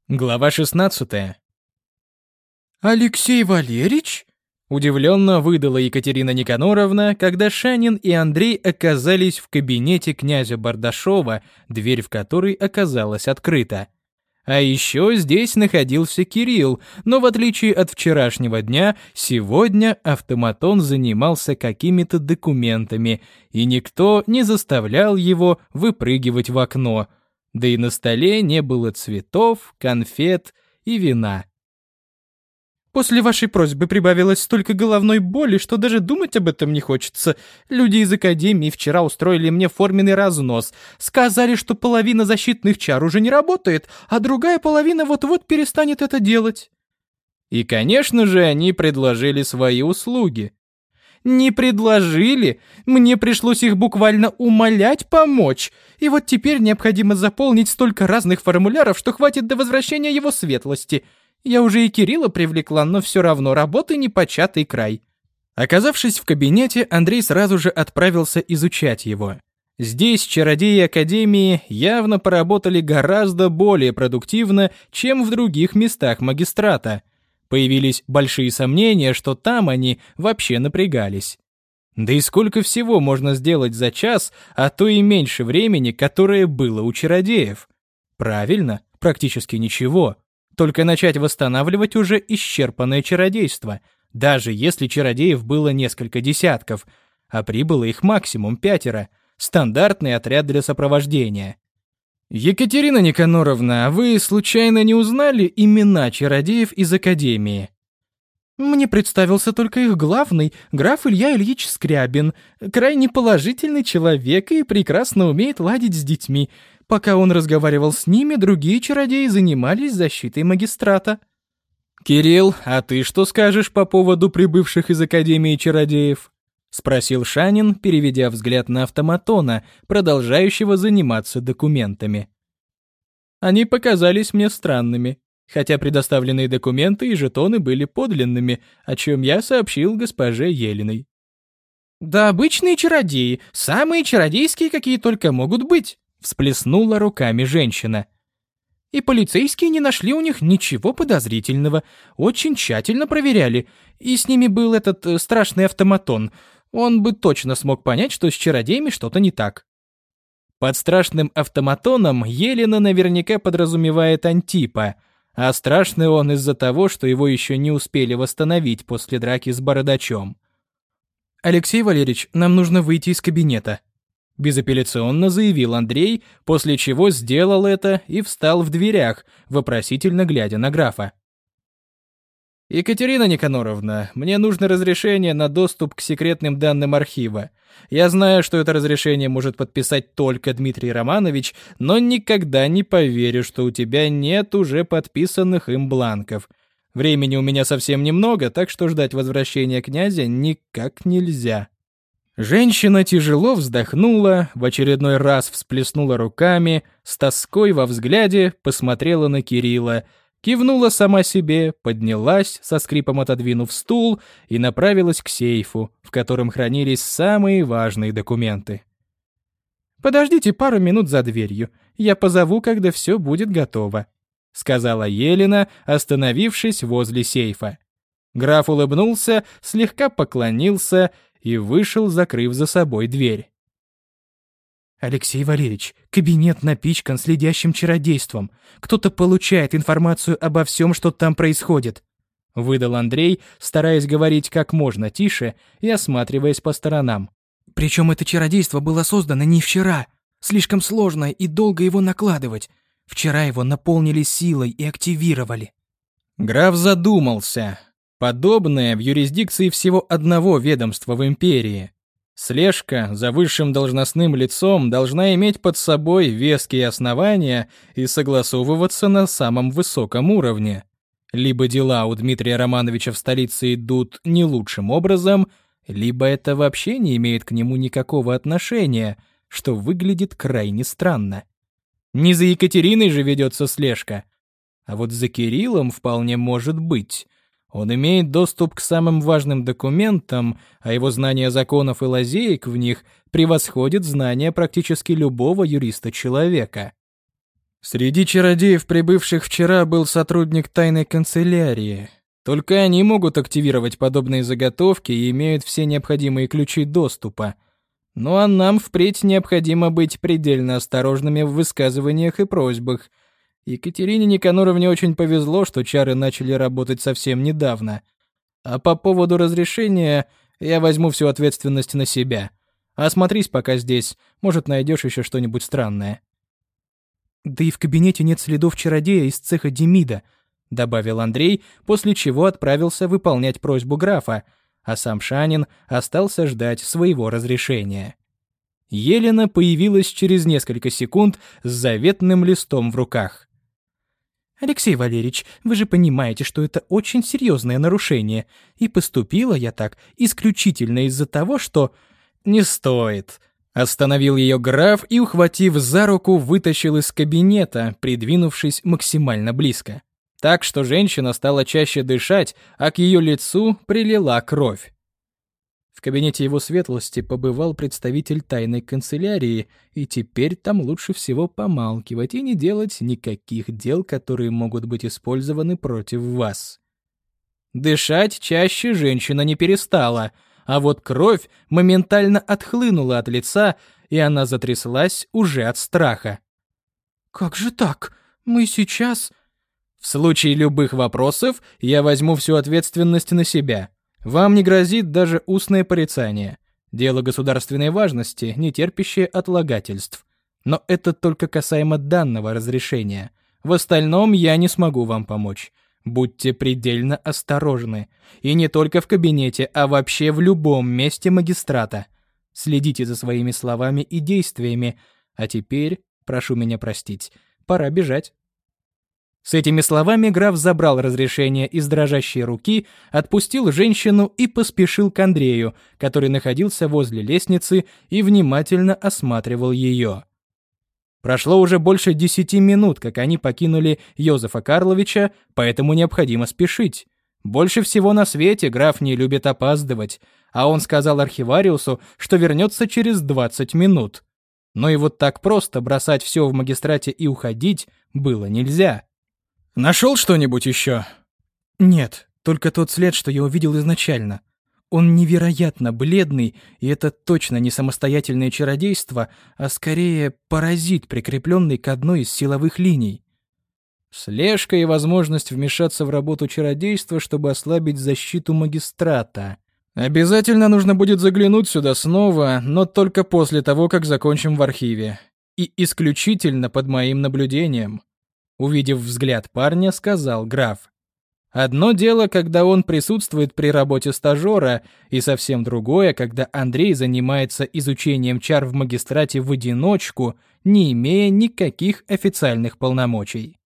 Глава 16. «Алексей Валерьевич?» — удивленно выдала Екатерина Никаноровна, когда Шанин и Андрей оказались в кабинете князя Бардашова, дверь в который оказалась открыта. А еще здесь находился Кирилл, но в отличие от вчерашнего дня, сегодня автоматон занимался какими-то документами, и никто не заставлял его выпрыгивать в окно. Да и на столе не было цветов, конфет и вина. «После вашей просьбы прибавилось столько головной боли, что даже думать об этом не хочется. Люди из Академии вчера устроили мне форменный разнос. Сказали, что половина защитных чар уже не работает, а другая половина вот-вот перестанет это делать». И, конечно же, они предложили свои услуги. Не предложили, мне пришлось их буквально умолять помочь. И вот теперь необходимо заполнить столько разных формуляров, что хватит до возвращения его светлости. Я уже и Кирилла привлекла, но все равно работы непочатый край. Оказавшись в кабинете, Андрей сразу же отправился изучать его. Здесь чародеи Академии явно поработали гораздо более продуктивно, чем в других местах магистрата. Появились большие сомнения, что там они вообще напрягались. Да и сколько всего можно сделать за час, а то и меньше времени, которое было у чародеев? Правильно, практически ничего. Только начать восстанавливать уже исчерпанное чародейство, даже если чародеев было несколько десятков, а прибыло их максимум 5, стандартный отряд для сопровождения. «Екатерина Никаноровна, а вы случайно не узнали имена чародеев из Академии?» «Мне представился только их главный, граф Илья Ильич Скрябин. Крайне положительный человек и прекрасно умеет ладить с детьми. Пока он разговаривал с ними, другие чародеи занимались защитой магистрата». «Кирилл, а ты что скажешь по поводу прибывших из Академии чародеев?» — спросил Шанин, переведя взгляд на автоматона, продолжающего заниматься документами. «Они показались мне странными, хотя предоставленные документы и жетоны были подлинными, о чем я сообщил госпоже Елиной». «Да обычные чародеи, самые чародейские, какие только могут быть», — всплеснула руками женщина. «И полицейские не нашли у них ничего подозрительного, очень тщательно проверяли, и с ними был этот страшный автоматон. Он бы точно смог понять, что с чародеями что-то не так». Под страшным автоматоном Елена наверняка подразумевает Антипа, а страшный он из-за того, что его еще не успели восстановить после драки с бородачом. «Алексей Валерьевич, нам нужно выйти из кабинета», — безапелляционно заявил Андрей, после чего сделал это и встал в дверях, вопросительно глядя на графа. «Екатерина Никаноровна, мне нужно разрешение на доступ к секретным данным архива. Я знаю, что это разрешение может подписать только Дмитрий Романович, но никогда не поверю, что у тебя нет уже подписанных им бланков. Времени у меня совсем немного, так что ждать возвращения князя никак нельзя». Женщина тяжело вздохнула, в очередной раз всплеснула руками, с тоской во взгляде посмотрела на Кирилла, кивнула сама себе, поднялась, со скрипом отодвинув стул, и направилась к сейфу, в котором хранились самые важные документы. «Подождите пару минут за дверью, я позову, когда все будет готово», — сказала Елена, остановившись возле сейфа. Граф улыбнулся, слегка поклонился и вышел, закрыв за собой дверь. «Алексей Валерьевич, кабинет напичкан следящим чародейством. Кто-то получает информацию обо всем, что там происходит», — выдал Андрей, стараясь говорить как можно тише и осматриваясь по сторонам. «Причем это чародейство было создано не вчера. Слишком сложно и долго его накладывать. Вчера его наполнили силой и активировали». Граф задумался. Подобное в юрисдикции всего одного ведомства в империи. Слежка за высшим должностным лицом должна иметь под собой веские основания и согласовываться на самом высоком уровне. Либо дела у Дмитрия Романовича в столице идут не лучшим образом, либо это вообще не имеет к нему никакого отношения, что выглядит крайне странно. Не за Екатериной же ведется слежка, а вот за Кириллом вполне может быть. Он имеет доступ к самым важным документам, а его знание законов и лазеек в них превосходит знания практически любого юриста-человека. Среди чародеев, прибывших вчера, был сотрудник тайной канцелярии. Только они могут активировать подобные заготовки и имеют все необходимые ключи доступа. Ну а нам впредь необходимо быть предельно осторожными в высказываниях и просьбах. Екатерине Никаноровне очень повезло, что чары начали работать совсем недавно. А по поводу разрешения я возьму всю ответственность на себя. Осмотрись пока здесь, может, найдешь еще что-нибудь странное. «Да и в кабинете нет следов чародея из цеха Демида», — добавил Андрей, после чего отправился выполнять просьбу графа, а сам Шанин остался ждать своего разрешения. Елена появилась через несколько секунд с заветным листом в руках. «Алексей Валерьевич, вы же понимаете, что это очень серьезное нарушение, и поступила я так исключительно из-за того, что...» «Не стоит», — остановил ее граф и, ухватив за руку, вытащил из кабинета, придвинувшись максимально близко. Так что женщина стала чаще дышать, а к ее лицу прилила кровь. В кабинете его светлости побывал представитель тайной канцелярии, и теперь там лучше всего помалкивать и не делать никаких дел, которые могут быть использованы против вас. Дышать чаще женщина не перестала, а вот кровь моментально отхлынула от лица, и она затряслась уже от страха. «Как же так? Мы сейчас...» «В случае любых вопросов я возьму всю ответственность на себя. Вам не грозит даже устное порицание. Дело государственной важности, не терпящее отлагательств. Но это только касаемо данного разрешения. В остальном я не смогу вам помочь. Будьте предельно осторожны. И не только в кабинете, а вообще в любом месте магистрата. Следите за своими словами и действиями. А теперь, прошу меня простить, пора бежать». С этими словами граф забрал разрешение из дрожащей руки, отпустил женщину и поспешил к Андрею, который находился возле лестницы и внимательно осматривал ее. Прошло уже больше 10 минут, как они покинули Йозефа Карловича, поэтому необходимо спешить. Больше всего на свете граф не любит опаздывать, а он сказал архивариусу, что вернется через 20 минут. Но и вот так просто бросать все в магистрате и уходить было нельзя. «Нашел что-нибудь еще?» «Нет, только тот след, что я увидел изначально. Он невероятно бледный, и это точно не самостоятельное чародейство, а скорее паразит, прикрепленный к одной из силовых линий». Слежка и возможность вмешаться в работу чародейства, чтобы ослабить защиту магистрата. Обязательно нужно будет заглянуть сюда снова, но только после того, как закончим в архиве. И исключительно под моим наблюдением. Увидев взгляд парня, сказал граф. Одно дело, когда он присутствует при работе стажера, и совсем другое, когда Андрей занимается изучением чар в магистрате в одиночку, не имея никаких официальных полномочий.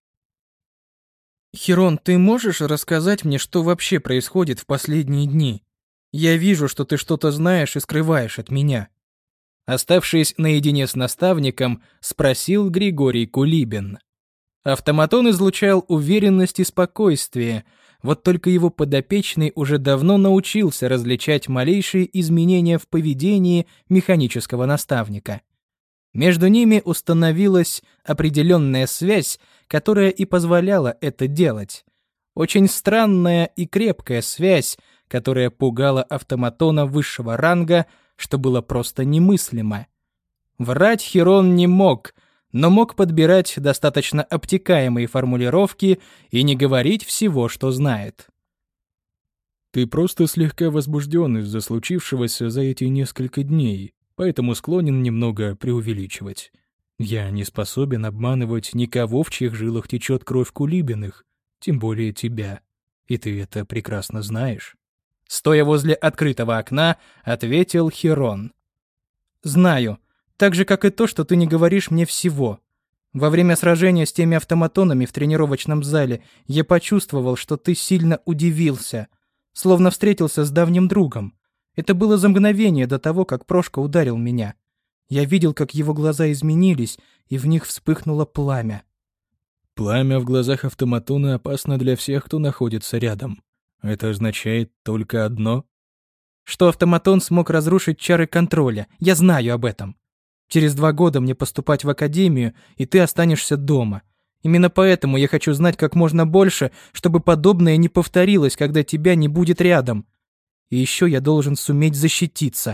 «Хирон, ты можешь рассказать мне, что вообще происходит в последние дни? Я вижу, что ты что-то знаешь и скрываешь от меня». Оставшись наедине с наставником, спросил Григорий Кулибин. Автоматон излучал уверенность и спокойствие, вот только его подопечный уже давно научился различать малейшие изменения в поведении механического наставника. Между ними установилась определенная связь, которая и позволяла это делать. Очень странная и крепкая связь, которая пугала автоматона высшего ранга, что было просто немыслимо. Врать Хирон не мог, но мог подбирать достаточно обтекаемые формулировки и не говорить всего, что знает. «Ты просто слегка возбужден из-за случившегося за эти несколько дней, поэтому склонен немного преувеличивать. Я не способен обманывать никого, в чьих жилах течет кровь Кулибиных, тем более тебя, и ты это прекрасно знаешь». Стоя возле открытого окна, ответил Хирон. «Знаю. Так же, как и то, что ты не говоришь мне всего. Во время сражения с теми автоматонами в тренировочном зале я почувствовал, что ты сильно удивился, словно встретился с давним другом. Это было за мгновение до того, как Прошка ударил меня. Я видел, как его глаза изменились, и в них вспыхнуло пламя». «Пламя в глазах автоматона опасно для всех, кто находится рядом. Это означает только одно?» «Что автоматон смог разрушить чары контроля. Я знаю об этом». Через 2 года мне поступать в академию, и ты останешься дома. Именно поэтому я хочу знать как можно больше, чтобы подобное не повторилось, когда тебя не будет рядом. И еще я должен суметь защититься».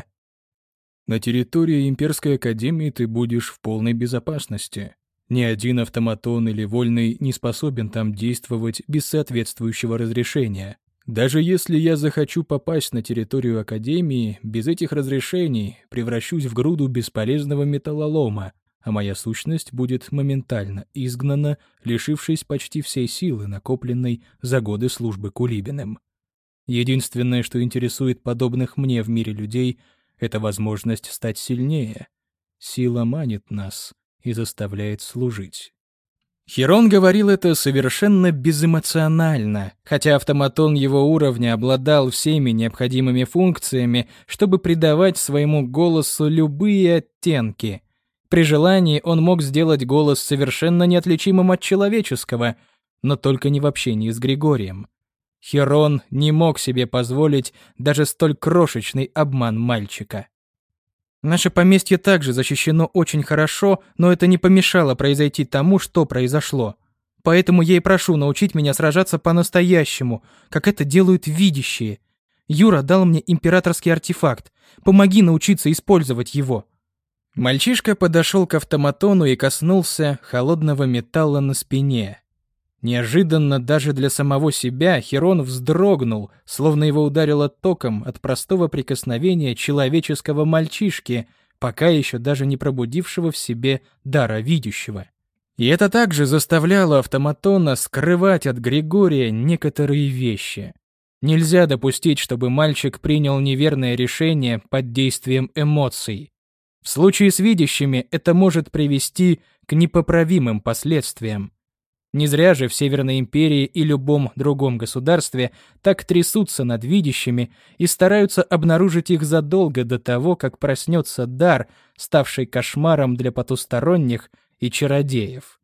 На территории Имперской Академии ты будешь в полной безопасности. Ни один автоматон или вольный не способен там действовать без соответствующего разрешения. Даже если я захочу попасть на территорию Академии, без этих разрешений превращусь в груду бесполезного металлолома, а моя сущность будет моментально изгнана, лишившись почти всей силы, накопленной за годы службы Кулибиным. Единственное, что интересует подобных мне в мире людей, это возможность стать сильнее. Сила манит нас и заставляет служить. Хирон говорил это совершенно безэмоционально, хотя автоматон его уровня обладал всеми необходимыми функциями, чтобы придавать своему голосу любые оттенки. При желании он мог сделать голос совершенно неотличимым от человеческого, но только не в общении с Григорием. Хирон не мог себе позволить даже столь крошечный обман мальчика. «Наше поместье также защищено очень хорошо, но это не помешало произойти тому, что произошло. Поэтому я и прошу научить меня сражаться по-настоящему, как это делают видящие. Юра дал мне императорский артефакт. Помоги научиться использовать его». Мальчишка подошел к автоматону и коснулся холодного металла на спине. Неожиданно даже для самого себя Хирон вздрогнул, словно его ударило током от простого прикосновения человеческого мальчишки, пока еще даже не пробудившего в себе дара видящего. И это также заставляло автоматона скрывать от Григория некоторые вещи. Нельзя допустить, чтобы мальчик принял неверное решение под действием эмоций. В случае с видящими это может привести к непоправимым последствиям. Не зря же в Северной империи и любом другом государстве так трясутся над видящими и стараются обнаружить их задолго до того, как проснется дар, ставший кошмаром для потусторонних и чародеев.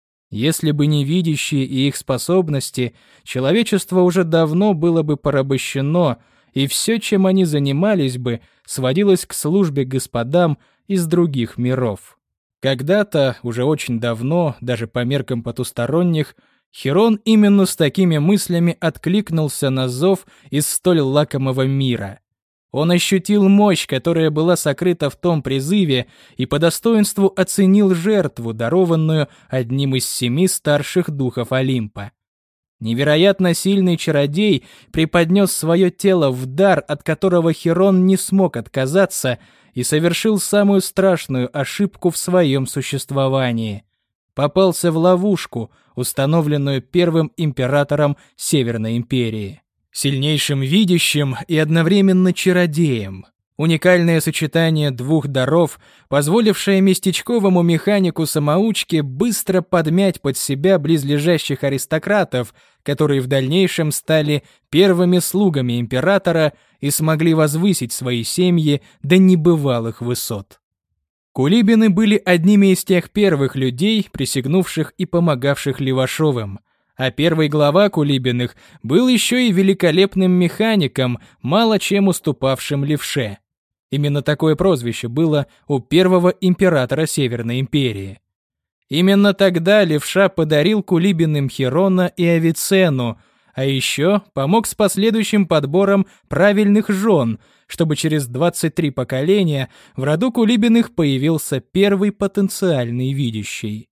Если бы не видящие и их способности, человечество уже давно было бы порабощено, и все, чем они занимались бы, сводилось к службе господам из других миров. Когда-то, уже очень давно, даже по меркам потусторонних, Хирон именно с такими мыслями откликнулся на зов из столь лакомого мира. Он ощутил мощь, которая была сокрыта в том призыве, и по достоинству оценил жертву, дарованную одним из 7 старших духов Олимпа. Невероятно сильный чародей преподнес свое тело в дар, от которого Хирон не смог отказаться, и совершил самую страшную ошибку в своем существовании. Попался в ловушку, установленную первым императором Северной империи. Сильнейшим видящим и одновременно чародеем. Уникальное сочетание двух даров, позволившее местечковому механику-самоучке быстро подмять под себя близлежащих аристократов, которые в дальнейшем стали первыми слугами императора и смогли возвысить свои семьи до небывалых высот. Кулибины были одними из тех первых людей, присягнувших и помогавших Левашовым, а первый глава Кулибиных был еще и великолепным механиком, мало чем уступавшим левше. Именно такое прозвище было у первого императора Северной империи. Именно тогда левша подарил Кулибиным Хирона и Авиценну, а еще помог с последующим подбором правильных жен, чтобы через 23 поколения в роду Кулибиных появился первый потенциальный видящий.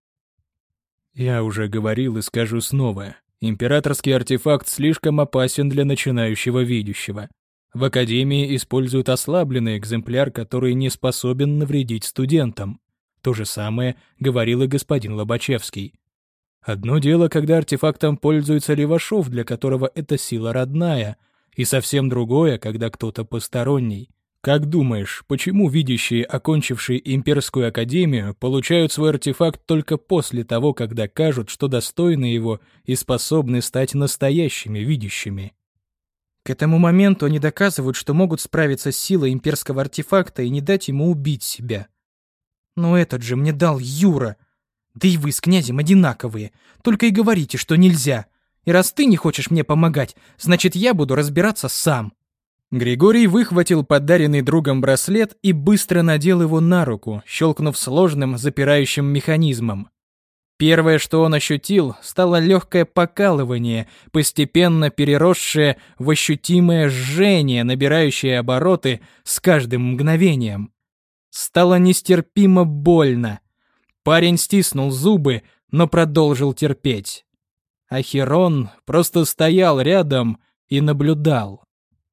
Я уже говорил и скажу снова. Императорский артефакт слишком опасен для начинающего видящего. В Академии используют ослабленный экземпляр, который не способен навредить студентам. То же самое говорил и господин Лобачевский. Одно дело, когда артефактом пользуется Левашов, для которого эта сила родная, и совсем другое, когда кто-то посторонний. Как думаешь, почему видящие, окончившие Имперскую Академию, получают свой артефакт только после того, как докажут, что достойны его и способны стать настоящими видящими? К этому моменту они доказывают, что могут справиться с силой имперского артефакта и не дать ему убить себя. Но этот же мне дал Юра. Да и вы с князем одинаковые. Только и говорите, что нельзя. И раз ты не хочешь мне помогать, значит, я буду разбираться сам. Григорий выхватил подаренный другом браслет и быстро надел его на руку, щелкнув сложным запирающим механизмом. Первое, что он ощутил, стало легкое покалывание, постепенно переросшее в ощутимое жжение, набирающее обороты с каждым мгновением. Стало нестерпимо больно. Парень стиснул зубы, но продолжил терпеть. А Херон просто стоял рядом и наблюдал.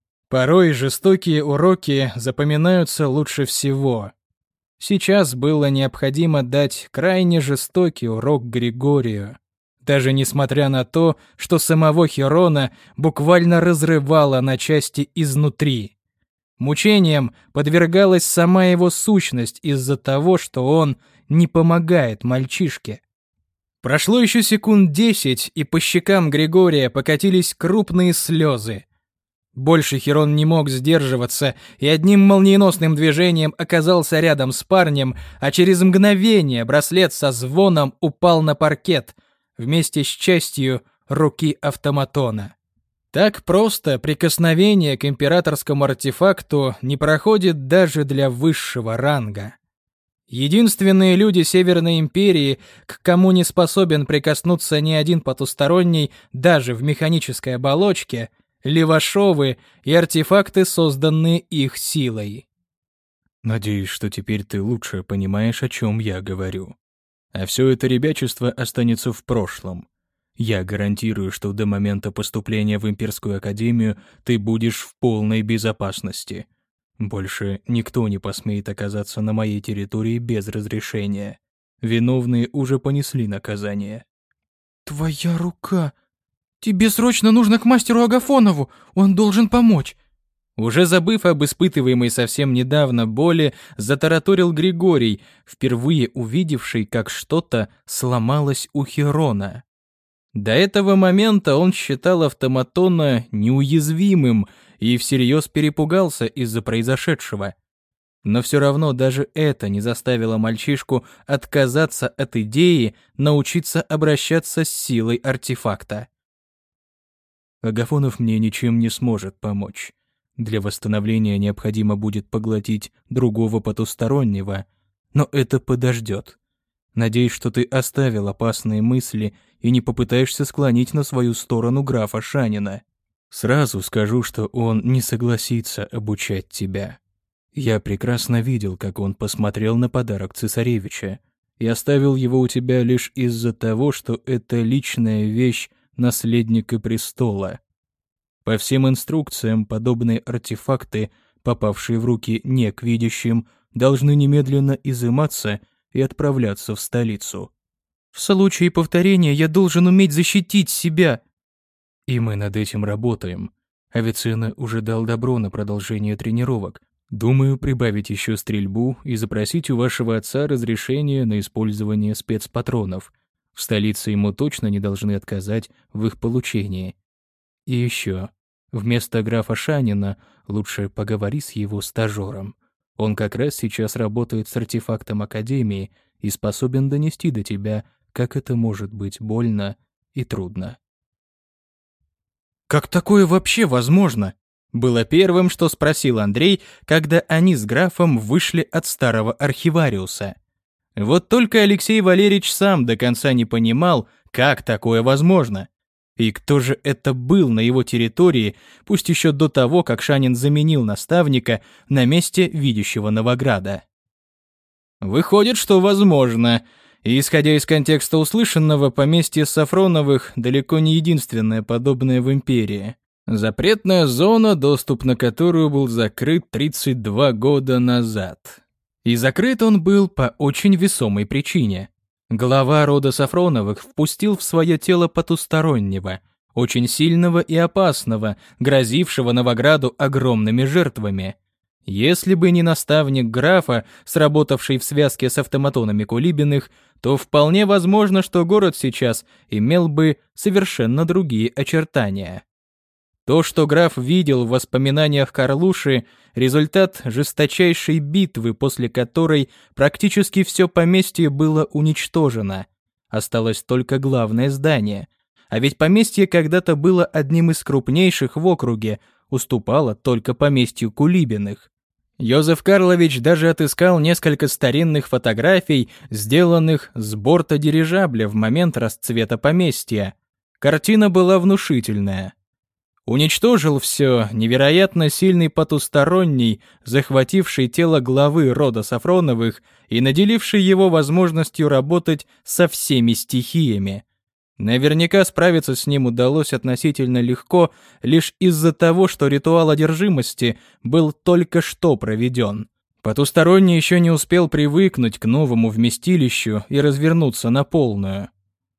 Порой жестокие уроки запоминаются лучше всего. Сейчас было необходимо дать крайне жестокий урок Григорию. Даже несмотря на то, что самого Херона буквально разрывало на части изнутри. Мучениям подвергалась сама его сущность из-за того, что он не помогает мальчишке. Прошло еще секунд 10, и по щекам Григория покатились крупные слезы. Больше Херон не мог сдерживаться и одним молниеносным движением оказался рядом с парнем, а через мгновение браслет со звоном упал на паркет вместе с частью руки автоматона. Так просто прикосновение к императорскому артефакту не проходит даже для высшего ранга. Единственные люди Северной Империи, к кому не способен прикоснуться ни один потусторонний, даже в механической оболочке — Левашовы и артефакты, созданные их силой. Надеюсь, что теперь ты лучше понимаешь, о чем я говорю. А все это ребячество останется в прошлом. Я гарантирую, что до момента поступления в Имперскую Академию ты будешь в полной безопасности. Больше никто не посмеет оказаться на моей территории без разрешения. Виновные уже понесли наказание. «Твоя рука! Тебе срочно нужно к мастеру Агафонову, он должен помочь!» Уже забыв об испытываемой совсем недавно боли, затараторил Григорий, впервые увидевший, как что-то сломалось у Херона. До этого момента он считал автоматона неуязвимым и всерьез перепугался из-за произошедшего. Но все равно даже это не заставило мальчишку отказаться от идеи научиться обращаться с силой артефакта. Агафонов мне ничем не сможет помочь. Для восстановления необходимо будет поглотить другого потустороннего, но это подождет. Надеюсь, что ты оставил опасные мысли и не попытаешься склонить на свою сторону графа Шанина. Сразу скажу, что он не согласится обучать тебя. Я прекрасно видел, как он посмотрел на подарок цесаревича и оставил его у тебя лишь из-за того, что это личная вещь наследника престола. По всем инструкциям, подобные артефакты, попавшие в руки неквидящим, должны немедленно изыматься и отправляться в столицу. «В случае повторения я должен уметь защитить себя!» И мы над этим работаем. Авиценна уже дал добро на продолжение тренировок. Думаю, прибавить еще стрельбу и запросить у вашего отца разрешение на использование спецпатронов. В столице ему точно не должны отказать в их получении. И еще, вместо графа Шанина лучше поговори с его стажером. Он как раз сейчас работает с артефактом Академии и способен донести до тебя, как это может быть больно и трудно. «Как такое вообще возможно?» Было первым, что спросил Андрей, когда они с графом вышли от старого архивариуса. Вот только Алексей Валерьевич сам до конца не понимал, как такое возможно. И кто же это был на его территории, пусть еще до того, как Шанин заменил наставника на месте видящего Новограда. Выходит, что возможно. И исходя из контекста услышанного, поместье Сафроновых далеко не единственное подобное в империи. Запретная зона, доступ на которую был закрыт 32 года назад. И закрыт он был по очень весомой причине. Глава рода Сафроновых впустил в свое тело потустороннего, очень сильного и опасного, грозившего Новограду огромными жертвами. Если бы не наставник графа, сработавший в связке с автоматонами Кулибиных, то вполне возможно, что город сейчас имел бы совершенно другие очертания. То, что граф видел в воспоминаниях Карлуши, результат жесточайшей битвы, после которой практически все поместье было уничтожено. Осталось только главное здание. А ведь поместье когда-то было одним из крупнейших в округе, уступала только поместью Кулибиных. Йозеф Карлович даже отыскал несколько старинных фотографий, сделанных с борта дирижабля в момент расцвета поместья. Картина была внушительная. Уничтожил все невероятно сильный потусторонний, захвативший тело главы рода Сафроновых и наделивший его возможностью работать со всеми стихиями. Наверняка справиться с ним удалось относительно легко лишь из-за того, что ритуал одержимости был только что проведен. Потусторонний еще не успел привыкнуть к новому вместилищу и развернуться на полную.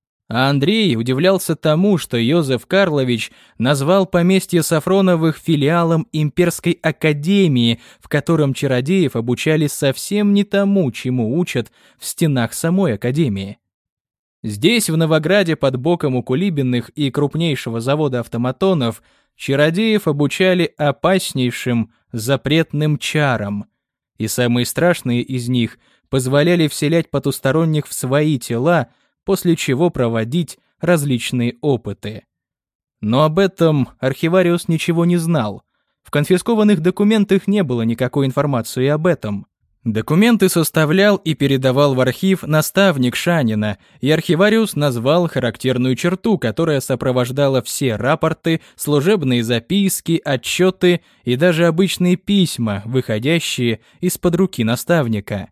А Андрей удивлялся тому, что Йозеф Карлович назвал поместье Сафроновых филиалом Имперской академии, в котором чародеев обучали совсем не тому, чему учат в стенах самой академии. Здесь, в Новограде, под боком у Кулибиных и крупнейшего завода автоматонов, чародеев обучали опаснейшим запретным чарам, и самые страшные из них позволяли вселять потусторонних в свои тела, после чего проводить различные опыты. Но об этом архивариус ничего не знал. В конфискованных документах не было никакой информации об этом. Документы составлял и передавал в архив наставник Шанина, и архивариус назвал характерную черту, которая сопровождала все рапорты, служебные записки, отчеты и даже обычные письма, выходящие из-под руки наставника.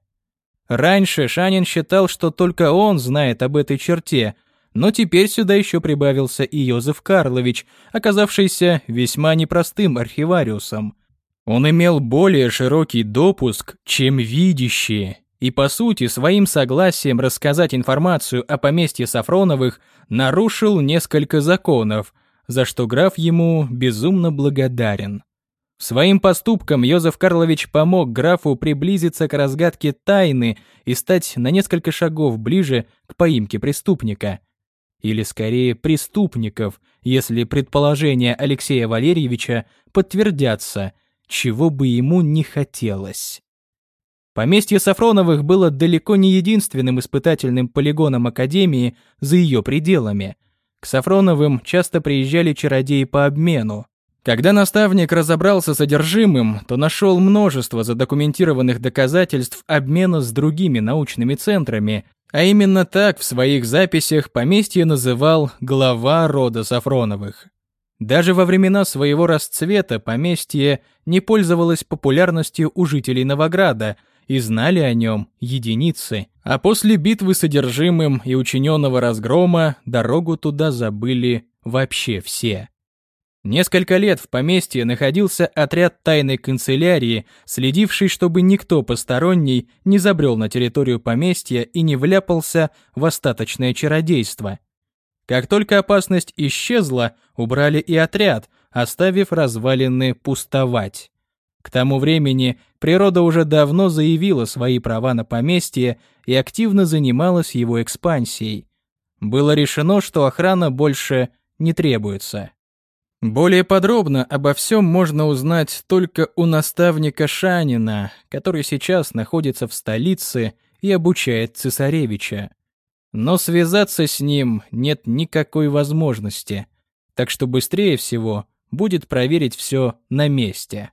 Раньше Шанин считал, что только он знает об этой черте, но теперь сюда еще прибавился и Йозеф Карлович, оказавшийся весьма непростым архивариусом. Он имел более широкий допуск, чем видящие, и, по сути, своим согласием рассказать информацию о поместье Сафроновых нарушил несколько законов, за что граф ему безумно благодарен. Своим поступком Йозеф Карлович помог графу приблизиться к разгадке тайны и стать на несколько шагов ближе к поимке преступника. Или, скорее, преступников, если предположения Алексея Валерьевича подтвердятся, чего бы ему не хотелось. Поместье Сафроновых было далеко не единственным испытательным полигоном Академии за ее пределами. К Сафроновым часто приезжали чародеи по обмену. Когда наставник разобрался с содержимым, то нашел множество задокументированных доказательств обмена с другими научными центрами, а именно так в своих записях поместье называл глава рода Сафроновых. Даже во времена своего расцвета поместье не пользовалось популярностью у жителей Новограда, и знали о нем единицы, а после битвы с содержимым и учиненного разгрома дорогу туда забыли вообще все. Несколько лет в поместье находился отряд тайной канцелярии, следивший, чтобы никто посторонний не забрел на территорию поместья и не вляпался в остаточное чародейство. Как только опасность исчезла, убрали и отряд, оставив развалины пустовать. К тому времени природа уже давно заявила свои права на поместье и активно занималась его экспансией. Было решено, что охрана больше не требуется. Более подробно обо всем можно узнать только у наставника Шанина, который сейчас находится в столице и обучает цесаревича. Но связаться с ним нет никакой возможности, так что быстрее всего будет проверить все на месте.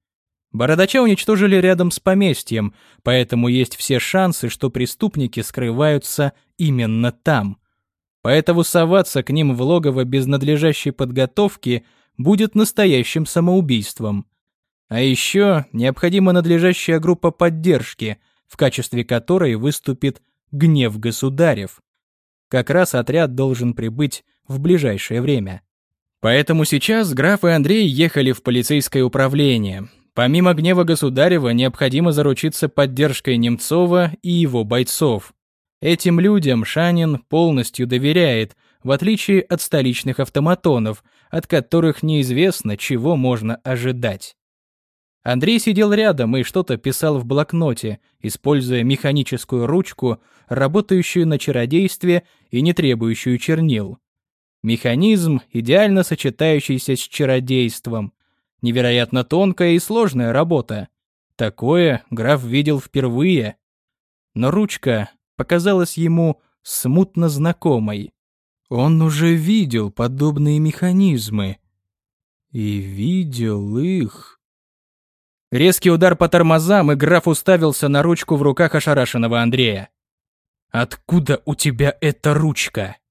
Бородача уничтожили рядом с поместьем, поэтому есть все шансы, что преступники скрываются именно там. Поэтому соваться к ним в логово без надлежащей подготовки будет настоящим самоубийством. А еще необходима надлежащая группа поддержки, в качестве которой выступит гнев государев. Как раз отряд должен прибыть в ближайшее время. Поэтому сейчас граф и Андрей ехали в полицейское управление. Помимо гнева государева необходимо заручиться поддержкой Немцова и его бойцов. Этим людям Шанин полностью доверяет, в отличие от столичных автоматонов, от которых неизвестно, чего можно ожидать. Андрей сидел рядом и что-то писал в блокноте, используя механическую ручку, работающую на чародействе и не требующую чернил. Механизм, идеально сочетающийся с чародейством. Невероятно тонкая и сложная работа. Такое граф видел впервые. Но ручка показалась ему смутно знакомой. Он уже видел подобные механизмы. И видел их. Резкий удар по тормозам, и граф уставился на ручку в руках ошарашенного Андрея. «Откуда у тебя эта ручка?»